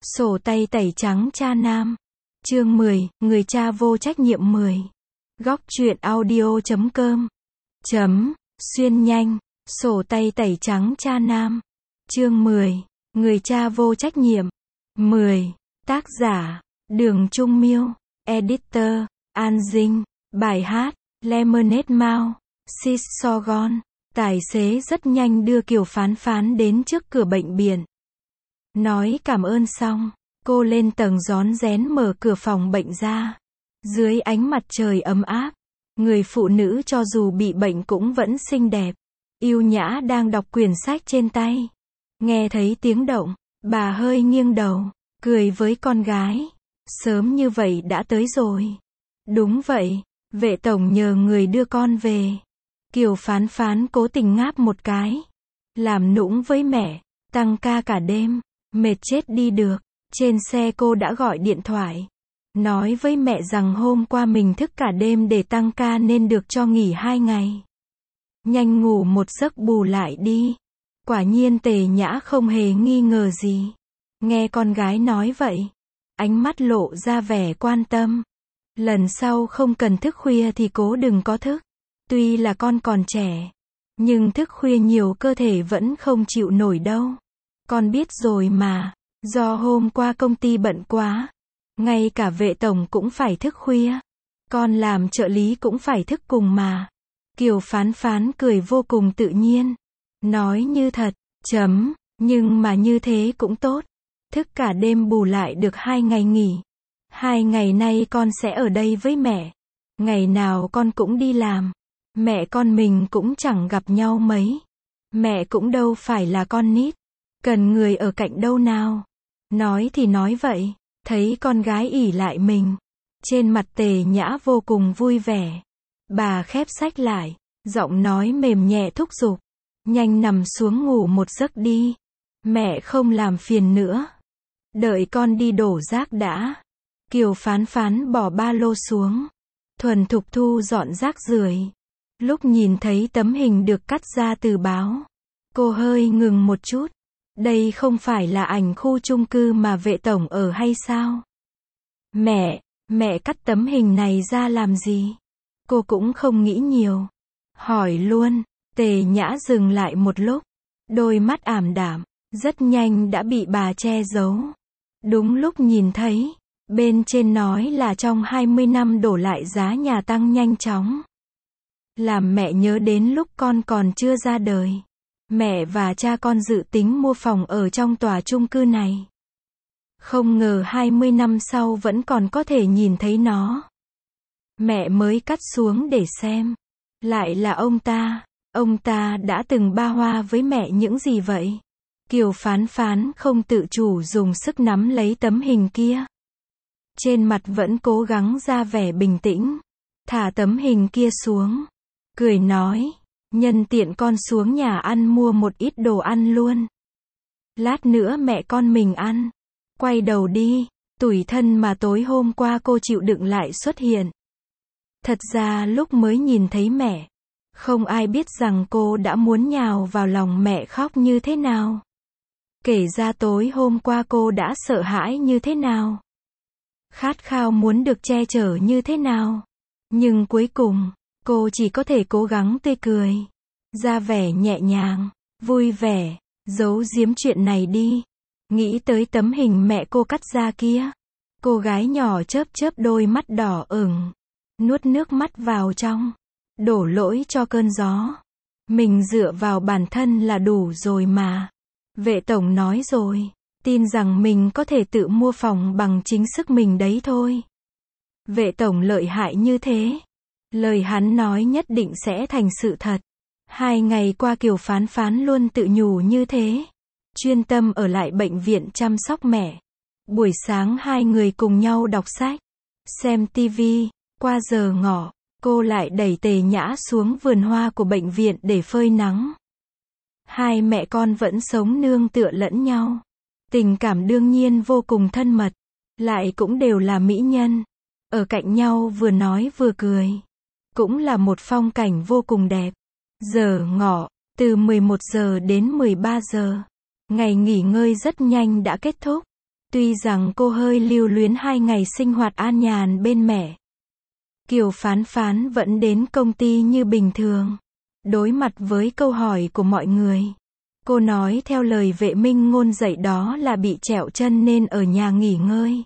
Sổ tay tẩy trắng cha nam. Chương 10, người cha vô trách nhiệm 10. Góc truyện audio.com. Xuyên nhanh. Sổ tay tẩy trắng cha nam. Chương 10, người cha vô trách nhiệm 10. Tác giả, Đường Trung Miêu. Editor, An Dinh. Bài hát, Lemonade Mouth, Sis Sogon. Tài xế rất nhanh đưa Kiều Phán Phán đến trước cửa bệnh viện. Nói cảm ơn xong, cô lên tầng rón rén mở cửa phòng bệnh ra. Dưới ánh mặt trời ấm áp, người phụ nữ cho dù bị bệnh cũng vẫn xinh đẹp, yêu nhã đang đọc quyển sách trên tay. Nghe thấy tiếng động, bà hơi nghiêng đầu, cười với con gái. Sớm như vậy đã tới rồi. Đúng vậy, vệ tổng nhờ người đưa con về. Kiều Phán Phán cố tình ngáp một cái. Làm nũng với mẹ, tăng ca cả đêm, mệt chết đi được. Trên xe cô đã gọi điện thoại, nói với mẹ rằng hôm qua mình thức cả đêm để tăng ca nên được cho nghỉ 2 ngày. Nhanh ngủ một giấc bù lại đi. Quả nhiên Tề Nhã không hề nghi ngờ gì. Nghe con gái nói vậy, ánh mắt lộ ra vẻ quan tâm. Lần sau không cần thức khuya thì cố đừng có thức. Tuy là con còn trẻ, nhưng thức khuya nhiều cơ thể vẫn không chịu nổi đâu. Con biết rồi mà, do hôm qua công ty bận quá, ngay cả vệ tổng cũng phải thức khuya. Con làm trợ lý cũng phải thức cùng mà. Kiều Phán Phán cười vô cùng tự nhiên. Nói như thật, nhưng mà như thế cũng tốt. Thức cả đêm bù lại được 2 ngày nghỉ. 2 ngày nay con sẽ ở đây với mẹ. Ngày nào con cũng đi làm. Mẹ con mình cũng chẳng gặp nhau mấy. Mẹ cũng đâu phải là con nít. Cần người ở cạnh đâu nào. Nói thì nói vậy. Thấy con gái ỷ lại mình. Trên mặt Tề Nhã vô cùng vui vẻ. Bà khép sách lại. Giọng nói mềm nhẹ thúc giục. Nhanh nằm xuống ngủ một giấc đi. Mẹ không làm phiền nữa. Đợi con đi đổ rác đã. Kiều Phán Phán bỏ ba lô xuống. Thuần thục thu dọn rác rưởi. Lúc nhìn thấy tấm hình được cắt ra từ báo, cô hơi ngừng một chút. Đây không phải là ảnh khu chung cư mà vệ tổng ở hay sao? Mẹ cắt tấm hình này ra làm gì? Cô cũng không nghĩ nhiều. Hỏi luôn. Tề Nhã dừng lại một lúc. Đôi mắt ảm đạm, rất nhanh đã bị bà che giấu. Đúng lúc nhìn thấy, bên trên nói là trong 20 năm đổ lại giá nhà tăng nhanh chóng. Làm mẹ nhớ đến lúc con còn chưa ra đời. Mẹ và cha con dự tính mua phòng ở trong tòa chung cư này. Không ngờ 20 năm sau vẫn còn có thể nhìn thấy nó. Mẹ mới cắt xuống để xem. Lại là ông ta đã từng ba hoa với mẹ những gì vậy? Kiều Phán Phán không tự chủ dùng sức nắm lấy tấm hình kia. Trên mặt vẫn cố gắng ra vẻ bình tĩnh. Thả tấm hình kia xuống. Cười nói, nhân tiện con xuống nhà ăn mua một ít đồ ăn luôn. Lát nữa mẹ con mình ăn. Quay đầu đi, tủi thân mà tối hôm qua cô chịu đựng lại xuất hiện. Thật ra lúc mới nhìn thấy mẹ, không ai biết rằng cô đã muốn nhào vào lòng mẹ khóc như thế nào. Kể ra tối hôm qua cô đã sợ hãi như thế nào. Khát khao muốn được che chở như thế nào. Nhưng cuối cùng, cô chỉ có thể cố gắng tươi cười. Ra vẻ nhẹ nhàng, vui vẻ, giấu giếm chuyện này đi. Nghĩ tới tấm hình mẹ cô cắt ra kia. Cô gái nhỏ chớp chớp đôi mắt đỏ ửng. Nuốt nước mắt vào trong. Đổ lỗi cho cơn gió. Mình dựa vào bản thân là đủ rồi mà. Vệ tổng nói rồi. Tin rằng mình có thể tự mua phòng bằng chính sức mình đấy thôi. Vệ tổng lợi hại như thế. Lời hắn nói nhất định sẽ thành sự thật. 2 ngày qua Kiều Phán Phán luôn tự nhủ như thế. Chuyên tâm ở lại bệnh viện chăm sóc mẹ. Buổi sáng 2 người cùng nhau đọc sách, xem tivi. Qua giờ ngọ, cô lại đẩy Tề Nhã xuống vườn hoa của bệnh viện để phơi nắng. 2 mẹ con vẫn sống nương tựa lẫn nhau. Tình cảm đương nhiên vô cùng thân mật. Lại cũng đều là mỹ nhân. Ở cạnh nhau vừa nói vừa cười. Cũng là một phong cảnh vô cùng đẹp. Giờ ngọ, từ 11 giờ đến 13 giờ. Ngày nghỉ ngơi rất nhanh đã kết thúc. Tuy rằng cô hơi lưu luyến 2 ngày sinh hoạt an nhàn bên mẹ, Kiều Phán Phán vẫn đến công ty như bình thường. Đối mặt với câu hỏi của mọi người, cô nói theo lời Vệ Minh Ngôn dạy đó là bị trẹo chân nên ở nhà nghỉ ngơi.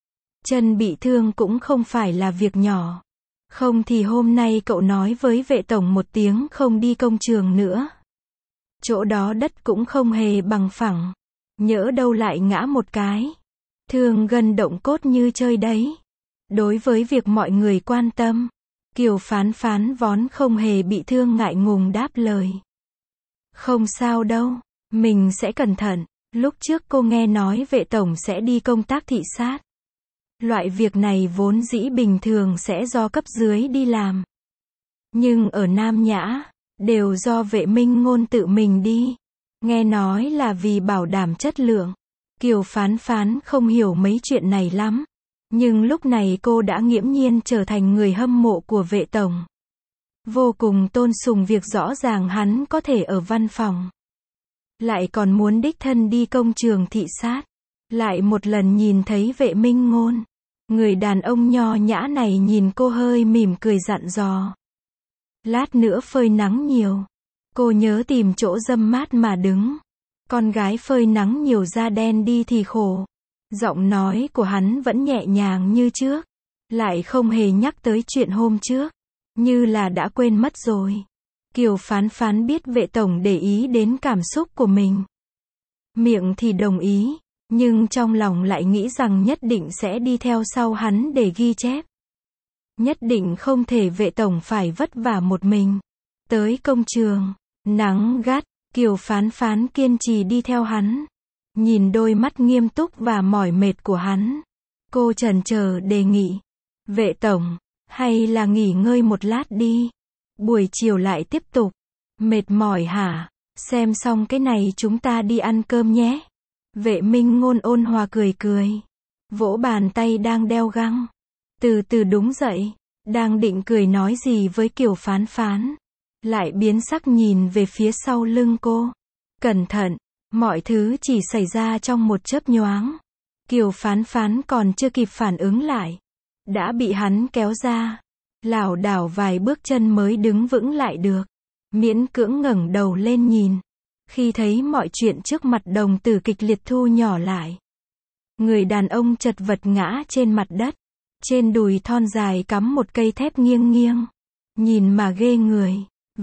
Chân bị thương cũng không phải là việc nhỏ. Không thì hôm nay cậu nói với vệ tổng một tiếng không đi công trường nữa. Chỗ đó đất cũng không hề bằng phẳng. Nhỡ đâu lại ngã một cái. Thương gần động cốt như chơi đấy. Đối với việc mọi người quan tâm, Kiều Phán Phán vốn không hề bị thương ngại ngùng đáp lời. Không sao đâu, mình sẽ cẩn thận. Lúc trước cô nghe nói vệ tổng sẽ đi công tác thị sát. Loại việc này vốn dĩ bình thường sẽ do cấp dưới đi làm. Nhưng ở Nam Nhã, đều do Vệ Minh Ngôn tự mình đi. Nghe nói là vì bảo đảm chất lượng. Kiều Phán Phán không hiểu mấy chuyện này lắm. Nhưng lúc này cô đã nghiễm nhiên trở thành người hâm mộ của vệ tổng. Vô cùng tôn sùng việc rõ ràng hắn có thể ở văn phòng. Lại còn muốn đích thân đi công trường thị sát. Lại một lần nhìn thấy Vệ Minh Ngôn. Người đàn ông nho nhã này nhìn cô hơi mỉm cười dặn dò. Lát nữa phơi nắng nhiều. Cô nhớ tìm chỗ râm mát mà đứng. Con gái phơi nắng nhiều da đen đi thì khổ. Giọng nói của hắn vẫn nhẹ nhàng như trước. Lại không hề nhắc tới chuyện hôm trước. Như là đã quên mất rồi. Kiều Phán Phán biết vệ tổng để ý đến cảm xúc của mình. Miệng thì đồng ý. Nhưng trong lòng lại nghĩ rằng nhất định sẽ đi theo sau hắn để ghi chép. Nhất định không thể vệ tổng phải vất vả một mình. Tới công trường, nắng gắt, Kiều Phán Phán kiên trì đi theo hắn. Nhìn đôi mắt nghiêm túc và mỏi mệt của hắn. Cô chần chờ đề nghị. Vệ tổng, hay là nghỉ ngơi một lát đi. Buổi chiều lại tiếp tục. Mệt mỏi hả? Xem xong cái này chúng ta đi ăn cơm nhé. Vệ Minh Ngôn ôn hòa cười cười. Vỗ bàn tay đang đeo găng. Từ từ đứng dậy. Đang định cười nói gì với Kiều Phán Phán. Lại biến sắc nhìn về phía sau lưng cô. Cẩn thận. Mọi thứ chỉ xảy ra trong một chớp nhoáng. Kiều Phán Phán còn chưa kịp phản ứng lại. Đã bị hắn kéo ra. Lảo đảo vài bước chân mới đứng vững lại được. Miễn cưỡng ngẩng đầu lên nhìn. Khi thấy mọi chuyện trước mặt đồng tử kịch liệt thu nhỏ lại. Người đàn ông chật vật ngã trên mặt đất. Trên đùi thon dài cắm một cây thép nghiêng nghiêng. Nhìn mà ghê người.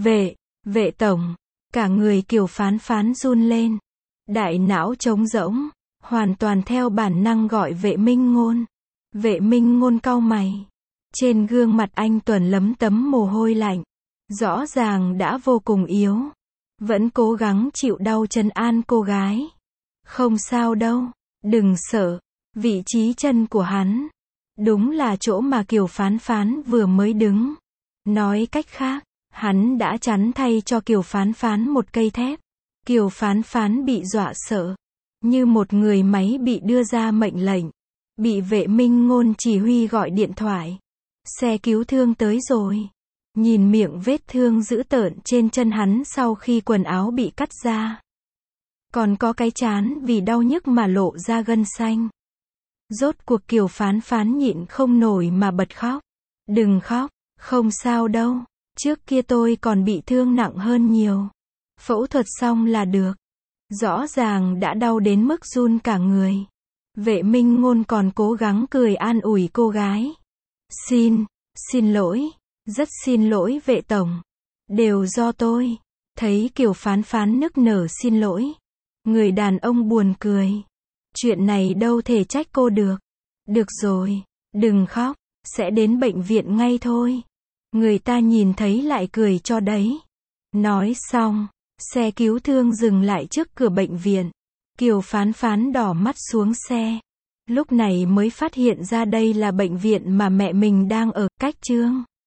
Vệ tổng. Cả người Kiều Phán Phán run lên. Đại não trống rỗng. Hoàn toàn theo bản năng gọi Vệ Minh Ngôn. Vệ Minh Ngôn cau mày. Trên gương mặt anh Tuấn lấm tấm mồ hôi lạnh. Rõ ràng đã vô cùng yếu. Vẫn cố gắng chịu đau trấn an cô gái. Không sao đâu. Đừng sợ. Vị trí chân của hắn. Đúng là chỗ mà Kiều Phán Phán vừa mới đứng. Nói cách khác, hắn đã chắn thay cho Kiều Phán Phán một cây thép. Kiều Phán Phán bị dọa sợ. Như một người máy bị đưa ra mệnh lệnh. Bị Vệ Minh Ngôn chỉ huy gọi điện thoại. Xe cứu thương tới rồi. Nhìn miệng vết thương dữ tợn trên chân hắn sau khi quần áo bị cắt ra. Còn có cái trán vì đau nhức mà lộ ra gân xanh. Rốt cuộc Kiều Phán Phán nhịn không nổi mà bật khóc. Đừng khóc, không sao đâu. Trước kia tôi còn bị thương nặng hơn nhiều. Phẫu thuật xong là được. Rõ ràng đã đau đến mức run cả người. Vệ Minh Ngôn còn cố gắng cười an ủi cô gái. Xin lỗi. Rất xin lỗi vệ tổng. Đều do tôi. Thấy Kiều Phán Phán nức nở xin lỗi. Người đàn ông buồn cười. Chuyện này đâu thể trách cô được. Được rồi. Đừng khóc. Sẽ đến bệnh viện ngay thôi. Người ta nhìn thấy lại cười cho đấy. Nói xong. Xe cứu thương dừng lại trước cửa bệnh viện. Kiều Phán Phán đỏ mắt xuống xe. Lúc này mới phát hiện ra đây là bệnh viện mà mẹ mình đang ở. Cách chương